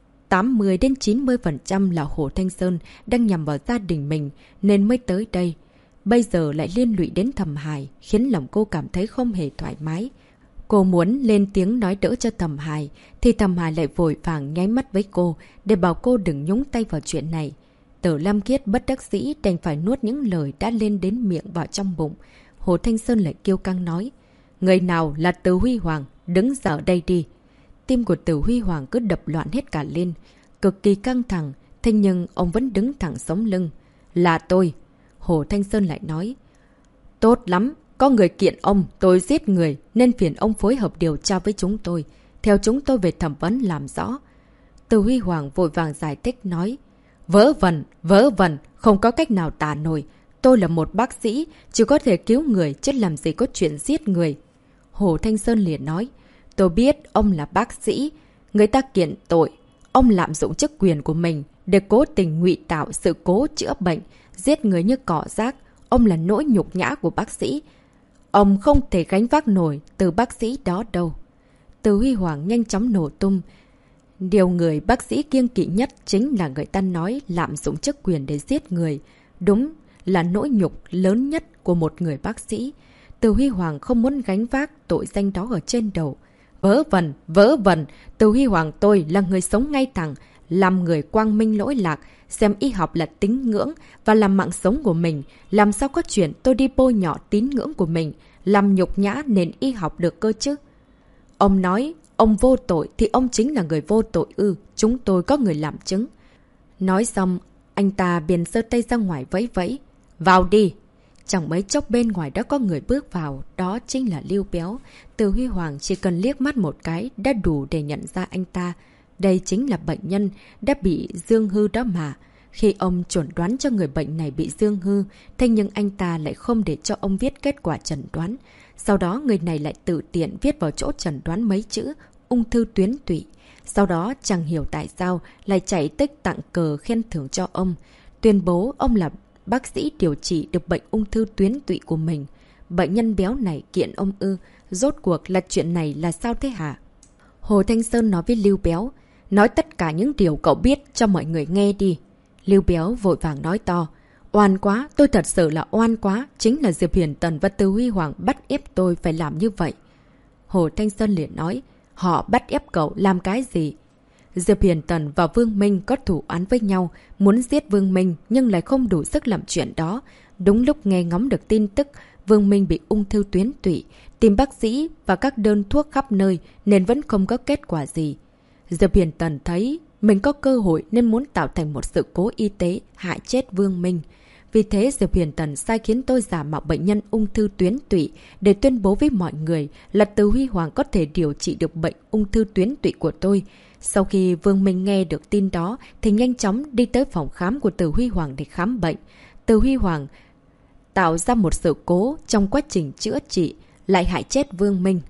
Speaker 1: 80-90% là Hồ Thanh Sơn đang nhằm vào gia đình mình nên mới tới đây. Bây giờ lại liên lụy đến Thẩm Hải, khiến lòng cô cảm thấy không hề thoải mái. Cô muốn lên tiếng nói đỡ cho Thẩm Hải, thì Thẩm Hải lại vội vàng nháy mắt với cô để bảo cô đừng nhúng tay vào chuyện này. Tử Lam Khiết bất đắc dĩ đành phải nuốt những lời đã lên đến miệng vào trong bụng. Hồ Thanh Sơn lại kiêu căng nói: Người nào là Từ Huy Hoàng, đứng ra ở đây đi. Tim của Từ Huy Hoàng cứ đập loạn hết cả lên, cực kỳ căng thẳng, thế nhưng ông vẫn đứng thẳng sống lưng. Là tôi. Hồ Thanh Sơn lại nói: Tốt lắm, có người kiện ông, tôi giết người, nên phiền ông phối hợp điều tra với chúng tôi. Theo chúng tôi về thẩm vấn làm rõ. Từ Huy Hoàng vội vàng giải thích nói: Vớ vẩn, không có cách nào tả nổi. Tôi là một bác sĩ, chỉ có thể cứu người, chứ làm gì có chuyện giết người. Hồ Thanh Sơn liền nói: Tôi biết ông là bác sĩ, người ta kiện tội. Ông lạm dụng chức quyền của mình để cố tình ngụy tạo sự cố chữa bệnh, giết người như cỏ rác. Ông là nỗi nhục nhã của bác sĩ. Ông không thể gánh vác nổi từ bác sĩ đó đâu. Từ Huy Hoàng nhanh chóng nổ tung. Điều người bác sĩ kiêng kỵ nhất chính là người ta nói lạm dụng chức quyền để giết người. Đúng là nỗi nhục lớn nhất của một người bác sĩ. Từ Huy Hoàng không muốn gánh vác tội danh đó ở trên đầu. Vớ vẩn, Từ Huy Hoàng tôi là người sống ngay thẳng, làm người quang minh lỗi lạc, xem y học là tín ngưỡng và làm mạng sống của mình. Làm sao có chuyện tôi đi bôi nhọ tín ngưỡng của mình, làm nhục nhã nền y học được cơ chứ? Ông nói ông vô tội thì ông chính là người vô tội ư? Chúng tôi có người làm chứng. Nói xong, anh ta liền giơ tay ra ngoài vẫy vẫy. Vào đi! Chẳng mấy chốc bên ngoài đã có người bước vào, đó chính là Lưu Béo. Từ Huy Hoàng chỉ cần liếc mắt một cái đã đủ để nhận ra anh ta. Đây chính là bệnh nhân đã bị dương hư đó mà. Khi ông chuẩn đoán cho người bệnh này bị dương hư, thế nhưng anh ta lại không để cho ông viết kết quả chẩn đoán. Sau đó người này lại tự tiện viết vào chỗ chẩn đoán mấy chữ ung thư tuyến tụy. Sau đó chẳng hiểu tại sao lại chạy tích tặng cờ khen thưởng cho ông, tuyên bố ông là bác sĩ điều trị được bệnh ung thư tuyến tụy của mình. Bệnh nhân béo này kiện ông ư. Rốt cuộc là chuyện này là sao thế hả? Hồ Thanh Sơn nói với Lưu Béo. Nói tất cả những điều cậu biết cho mọi người nghe đi. Lưu Béo vội vàng nói to. Oan quá, tôi thật sự là oan quá. Chính là Diệp Hiền Tần và Từ Huy Hoàng bắt ép tôi phải làm như vậy. Hồ Thanh Sơn liền nói. Họ bắt ép cậu làm cái gì? Diệp Hiền Tần và Vương Minh có thủ án với nhau, muốn giết Vương Minh nhưng lại không đủ sức làm chuyện đó. Đúng lúc nghe ngóng được tin tức, Vương Minh bị ung thư tuyến tụy, tìm bác sĩ và các đơn thuốc khắp nơi nên vẫn không có kết quả gì. Diệp Hiền Tần thấy mình có cơ hội nên muốn tạo thành một sự cố y tế hại chết Vương Minh. Vì thế Diệp Hiền Tần sai khiến tôi giả mạo bệnh nhân ung thư tuyến tụy để tuyên bố với mọi người là Từ Huy Hoàng có thể điều trị được bệnh ung thư tuyến tụy của tôi. Sau khi Vương Minh nghe được tin đó thì nhanh chóng đi tới phòng khám của Từ Huy Hoàng để khám bệnh. Từ Huy Hoàng tạo ra một sự cố trong quá trình chữa trị, lại hại chết Vương Minh.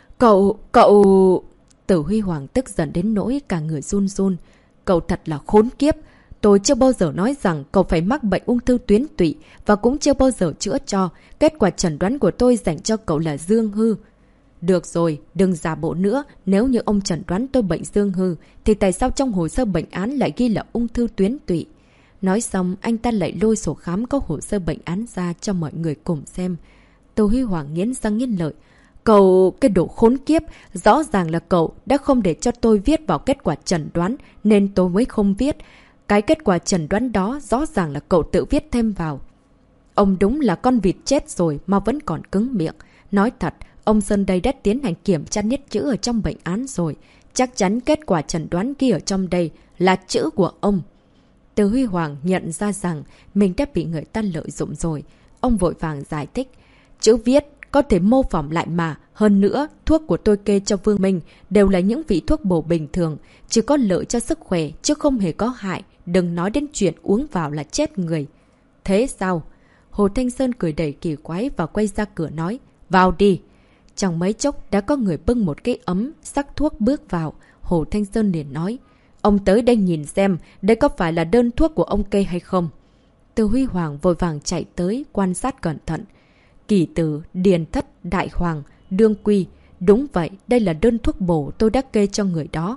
Speaker 1: Cậu... Từ Huy Hoàng tức giận đến nỗi cả người run run. Cậu thật là khốn kiếp. Tôi chưa bao giờ nói rằng cậu phải mắc bệnh ung thư tuyến tụy và cũng chưa bao giờ chữa cho. Kết quả chẩn đoán của tôi dành cho cậu là dương hư. Được rồi, đừng giả bộ nữa. Nếu như ông chẩn đoán tôi bệnh dương hư thì tại sao trong hồ sơ bệnh án lại ghi là ung thư tuyến tụy? Nói xong, anh ta lại lôi sổ khám có hồ sơ bệnh án ra cho mọi người cùng xem. Từ Huy Hoàng nghiến răng nghiến lợi. Cậu, cái đồ khốn kiếp, rõ ràng là cậu đã không để cho tôi viết vào kết quả chẩn đoán nên tôi mới không viết. Cái kết quả chẩn đoán đó rõ ràng là cậu tự viết thêm vào. Ông đúng là con vịt chết rồi mà vẫn còn cứng miệng. Nói thật, ông Sơn đây đã tiến hành kiểm tra nét chữ ở trong bệnh án rồi. Chắc chắn kết quả chẩn đoán ghi ở trong đây là chữ của ông. Từ Huy Hoàng nhận ra rằng mình đã bị người ta lợi dụng rồi. Ông vội vàng giải thích. Chữ viết có thể mô phỏng lại mà. Hơn nữa, thuốc của tôi kê cho Vương Minh đều là những vị thuốc bổ bình thường. Chỉ có lợi cho sức khỏe chứ không hề có hại. Đừng nói đến chuyện uống vào là chết người. Thế sao? Hồ Thanh Sơn cười đầy kỳ quái và quay ra cửa nói. Vào đi. Trong mấy chốc đã có người bưng một cái ấm sắc thuốc bước vào. Hồ Thanh Sơn liền nói. Ông tới đây nhìn xem, đây có phải là đơn thuốc của ông kê hay không? Từ Huy Hoàng vội vàng chạy tới, quan sát cẩn thận. Kỳ tử, điền thất, đại hoàng, đương quy. Đúng vậy, đây là đơn thuốc bổ tôi đã kê cho người đó.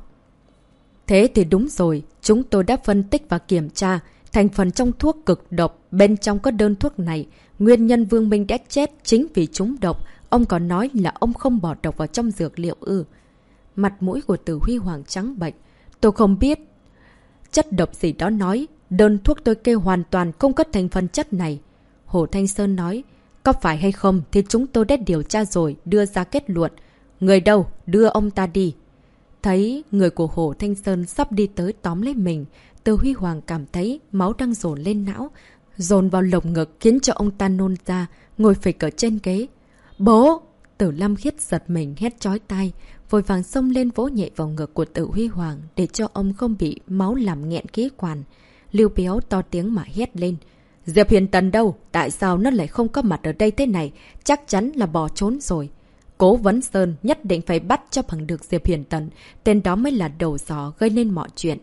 Speaker 1: Thế thì đúng rồi, chúng tôi đã phân tích và kiểm tra. Thành phần trong thuốc cực độc, bên trong có đơn thuốc này. Nguyên nhân Vương Minh đã chết chính vì chúng độc. Ông có nói là ông không bỏ độc vào trong dược liệu ư? Mặt mũi của Từ Huy Hoàng trắng bệch. Tôi không biết chất độc gì đó nói. Đơn thuốc tôi kê hoàn toàn không có thành phần chất này. Hồ Thanh Sơn nói. Có phải hay không thì chúng tôi đã điều tra rồi, đưa ra kết luận. Người đâu? Đưa ông ta đi. Thấy người của Hồ Thanh Sơn sắp đi tới tóm lấy mình. Từ Huy Hoàng cảm thấy máu đang dồn lên não, dồn vào lồng ngực khiến cho ông ta nôn ra, ngồi phịch ở trên ghế. Bố! Tử Lâm Khiết giật mình hét chói tai, vội vàng xông lên vỗ nhẹ vào ngực của Tử Huy Hoàng để cho ông không bị máu làm nghẹn khí quản. Lưu Béo to tiếng mà hét lên. Diệp Hiền Tần đâu? Tại sao nó lại không có mặt ở đây thế này? Chắc chắn là bỏ trốn rồi. Cố Vấn Sơn nhất định phải bắt cho bằng được Diệp Hiền Tần. Tên đó mới là đầu sỏ gây nên mọi chuyện.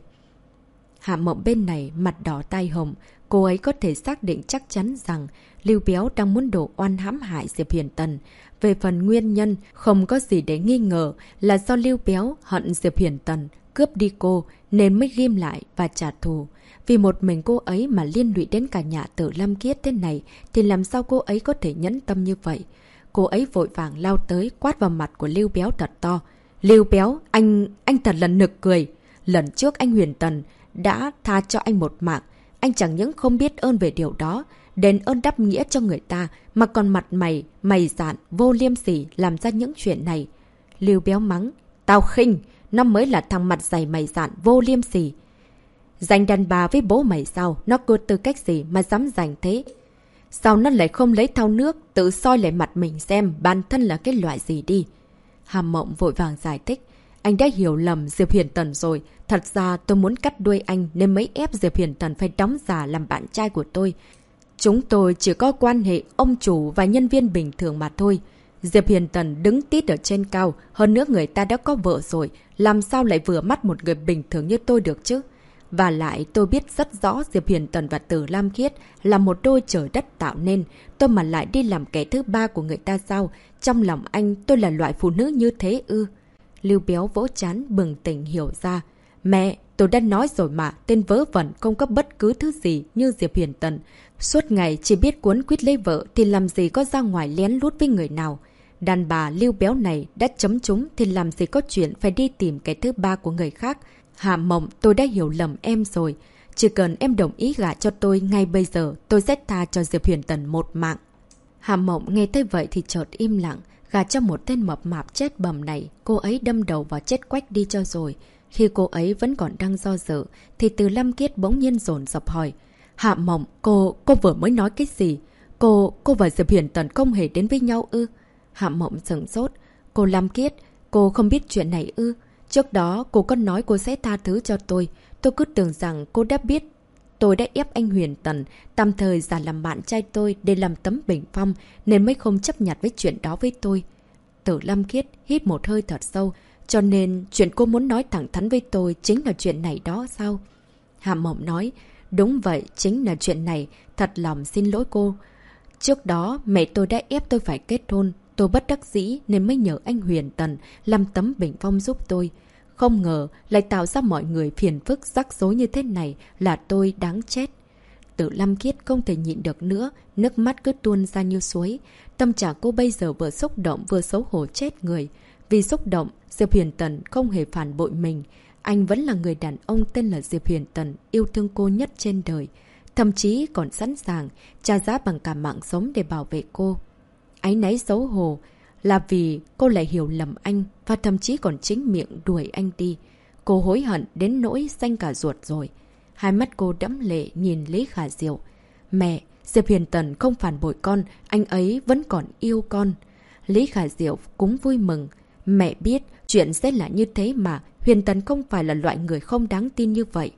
Speaker 1: Hạ Mộng bên này mặt đỏ tai hồng. Cô ấy có thể xác định chắc chắn rằng Lưu Béo đang muốn đổ oan hãm hại Diệp Hiền Tần. Về phần nguyên nhân, không có gì để nghi ngờ là do Lưu Béo hận Diệp Hiền Tần, cướp đi cô nên mới ghim lại và trả thù. Vì một mình cô ấy mà liên lụy đến cả nhà Tử Lâm Khiết thế này thì làm sao cô ấy có thể nhẫn tâm như vậy? Cô ấy vội vàng lao tới quát vào mặt của Lưu Béo thật to. Lưu Béo, anh thật là nực cười. Lần trước anh Huyền Tần đã tha cho anh một mạng. Anh chẳng những không biết ơn về điều đó, đền ơn đáp nghĩa cho người ta, mà còn mặt mày dạn, vô liêm sỉ làm ra những chuyện này. Lưu Béo mắng. Tao khinh, nó mới là thằng mặt dày mày dạn, vô liêm sỉ. Giành đàn bà với bố mày sao? Nó có tư cách gì mà dám giành thế? Sao nó lại không lấy thau nước, tự soi lại mặt mình xem bản thân là cái loại gì đi? Hà Mộng vội vàng giải thích. Anh đã hiểu lầm Diệp Hiền Tần rồi. Thật ra tôi muốn cắt đuôi anh nên mới ép Diệp Hiền Tần phải đóng giả làm bạn trai của tôi. Chúng tôi chỉ có quan hệ ông chủ và nhân viên bình thường mà thôi. Diệp Hiền Tần đứng tít ở trên cao. Hơn nữa người ta đã có vợ rồi. Làm sao lại vừa mắt một người bình thường như tôi được chứ? Và lại tôi biết rất rõ Diệp Huyền Tần và Tử Lam Khiết là một đôi trời đất tạo nên. Tôi mà lại đi làm kẻ thứ ba của người ta sao? Trong lòng anh tôi là loại phụ nữ như thế ư? Lưu Béo vỗ trán bừng tỉnh hiểu ra. Mẹ, tôi đã nói rồi mà, tên vớ vẩn không có bất cứ thứ gì như Diệp Huyền Tần. Suốt ngày chỉ biết cuốn quýt lấy vợ thì làm gì có ra ngoài lén lút với người nào. Đàn bà Lưu Béo này đã chấm trúng thì làm gì có chuyện phải đi tìm cái thứ ba của người khác. Hạ Mộng, tôi đã hiểu lầm em rồi. Chỉ cần em đồng ý gả cho tôi ngay bây giờ, tôi sẽ tha cho Diệp Huyền Tần một mạng. Hạ Mộng nghe tới vậy thì chợt im lặng. Gả cho một tên mập mạp chết bầm này, cô ấy đâm đầu vào chết quách đi cho rồi. Khi cô ấy vẫn còn đang do dự, thì Từ Lam Khiết bỗng nhiên dồn dập hỏi. Hạ Mộng, cô vừa mới nói cái gì? Cô và Diệp Huyền Tần không hề đến với nhau ư? Hạ Mộng sửng sốt. Cô Lam Khiết, cô không biết chuyện này ư? Trước đó cô có nói cô sẽ tha thứ cho tôi. Tôi cứ tưởng rằng cô đã biết. Tôi đã ép anh Huyền Tần tạm thời giả làm bạn trai tôi để làm tấm bình phong, nên mới không chấp nhận với chuyện đó với tôi. Tử Lam Khiết hít một hơi thật sâu. Cho nên chuyện cô muốn nói thẳng thắn với tôi chính là chuyện này đó sao? Hạ Mộng nói. Đúng vậy, chính là chuyện này. Thật lòng xin lỗi cô. Trước đó mẹ tôi đã ép tôi phải kết hôn. Tôi bất đắc dĩ nên mới nhờ anh Huyền Tần làm tấm bình phong giúp tôi. Không ngờ lại tạo ra mọi người phiền phức rắc rối như thế này, là tôi đáng chết. Tử Lam Khiết không thể nhịn được nữa, nước mắt cứ tuôn ra như suối. Tâm trạng cô bây giờ vừa xúc động vừa xấu hổ chết người. Vì xúc động, Diệp Huyền Tần không hề phản bội mình. Anh vẫn là người đàn ông tên là Diệp Huyền Tần yêu thương cô nhất trên đời. Thậm chí còn sẵn sàng trả giá bằng cả mạng sống để bảo vệ cô. Áy náy xấu hổ là vì cô lại hiểu lầm anh và thậm chí còn chính miệng đuổi anh đi. Cô hối hận đến nỗi xanh cả ruột rồi. Hai mắt cô đẫm lệ nhìn Lý Khả Diệu. Mẹ, Diệp Huyền Tần không phản bội con, anh ấy vẫn còn yêu con. Lý Khả Diệu cũng vui mừng. Mẹ biết chuyện sẽ là như thế mà, Huyền Tần không phải là loại người không đáng tin như vậy.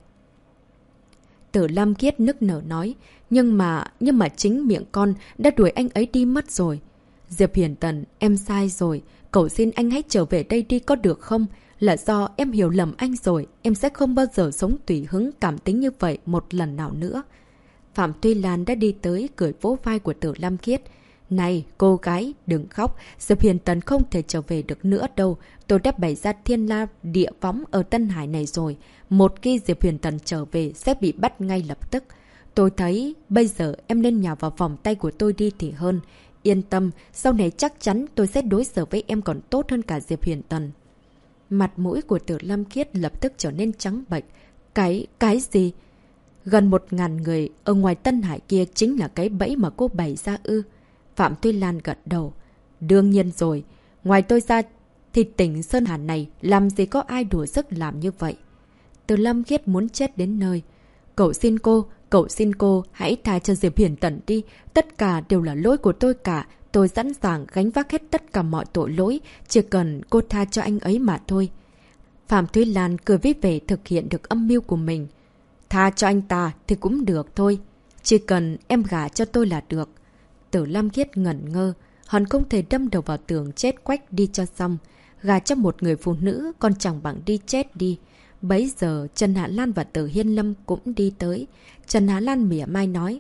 Speaker 1: Tử Lam Khiết nức nở nói, nhưng mà chính miệng con đã đuổi anh ấy đi mất rồi. Diệp Huyền Tần, em sai rồi, cầu xin anh hãy trở về đây đi có được không? Là do em hiểu lầm anh rồi, em sẽ không bao giờ sống tùy hứng cảm tính như vậy một lần nào nữa. Phạm Tuy Lan đã đi tới cười vỗ vai của Tử Lam Khiết. Này, cô gái, đừng khóc, Diệp Huyền Tần không thể trở về được nữa đâu. Tôi đã bày ra thiên la địa võng ở Tân Hải này rồi. Một khi Diệp Huyền Tần trở về sẽ bị bắt ngay lập tức. Tôi thấy bây giờ em nên nhào vào vòng tay của tôi đi thì hơn. Yên tâm, sau này chắc chắn tôi sẽ đối xử với em còn tốt hơn cả Diệp Huyền Tần. Mặt mũi của Tử Lam Khiết lập tức trở nên trắng bệch. Cái gì? Gần 1000 người ở ngoài Tân Hải kia chính là cái bẫy mà cô bày ra ư? Phạm Tuy Lan gật đầu. Đương nhiên rồi, ngoài tôi ra thì tỉnh Sơn Hà này làm gì có ai đủ sức làm như vậy. Tử Lam Khiết muốn chết đến nơi. Cậu xin cô, hãy tha cho Diệp Huyền Tần đi. Tất cả đều là lỗi của tôi cả. Tôi sẵn sàng gánh vác hết tất cả mọi tội lỗi. Chỉ cần cô tha cho anh ấy mà thôi. Phạm Tuy Lan cười với vẻ thực hiện được âm mưu của mình. Tha cho anh ta thì cũng được thôi. Chỉ cần em gả cho tôi là được. Tử Lam Khiết ngẩn ngơ. Hắn không thể đâm đầu vào tường chết quách đi cho xong. Gả cho một người phụ nữ còn chẳng bằng đi chết đi. Bấy giờ Trần Hạ Lan và Tử Hiên Lâm cũng đi tới. Trần Hạ Lan mỉa mai nói.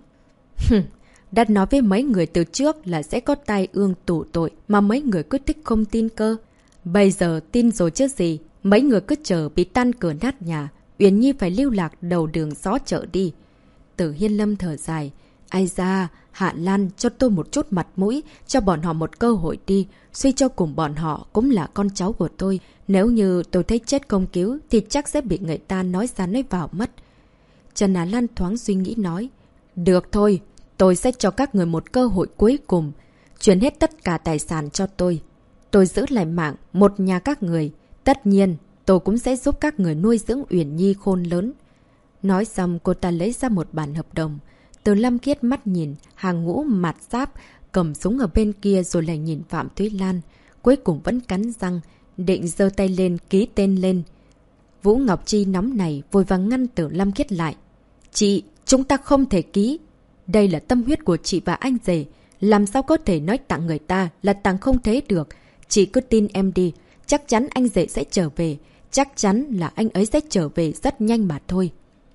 Speaker 1: Đã nói với mấy người từ trước là sẽ có tai ương tủ tội mà mấy người cứ thích không tin cơ. Bây giờ tin rồi chứ gì. Mấy người cứ chờ bị tan cửa nát nhà. Uyển Nhi phải lưu lạc đầu đường xó chợ đi. Tử Hiên Lâm thở dài. Ai da, Hạ Lan cho tôi một chút mặt mũi, cho bọn họ một cơ hội đi. Suy cho cùng bọn họ cũng là con cháu của tôi. Nếu như tôi thấy chết không cứu thì chắc sẽ bị người ta nói ra nói vào mất. Trần Á Lan thoáng suy nghĩ nói. Được thôi, tôi sẽ cho các người một cơ hội cuối cùng. Chuyển hết tất cả tài sản cho tôi. Tôi giữ lại mạng một nhà các người. Tất nhiên, tôi cũng sẽ giúp các người nuôi dưỡng Uyển Nhi khôn lớn. Nói xong cô ta lấy ra một bản hợp đồng. Từ Lam Khiết mắt nhìn, hàng ngũ mặt giáp, cầm súng ở bên kia rồi lại nhìn Phạm Thúy Lan. Cuối cùng vẫn cắn răng, định giơ tay lên ký tên lên. Vũ Ngọc Chi nóng này vội vàng ngăn Tử Lam Khiết lại. Chị, chúng ta không thể ký. Đây là tâm huyết của chị và anh rể. Làm sao có thể nói tặng người ta là tặng không thế được. Chị cứ tin em đi. Chắc chắn anh rể sẽ trở về. Chắc chắn là anh ấy sẽ trở về rất nhanh mà thôi.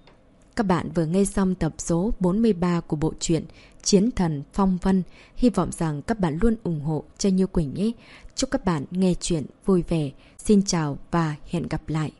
Speaker 1: Các bạn vừa nghe xong tập số 43 của bộ truyện Chiến Thần Phong Vân. Hy vọng rằng các bạn luôn ủng hộ cho Như Quỳnh nhé. Chúc các bạn nghe chuyện vui vẻ. Xin chào và hẹn gặp lại.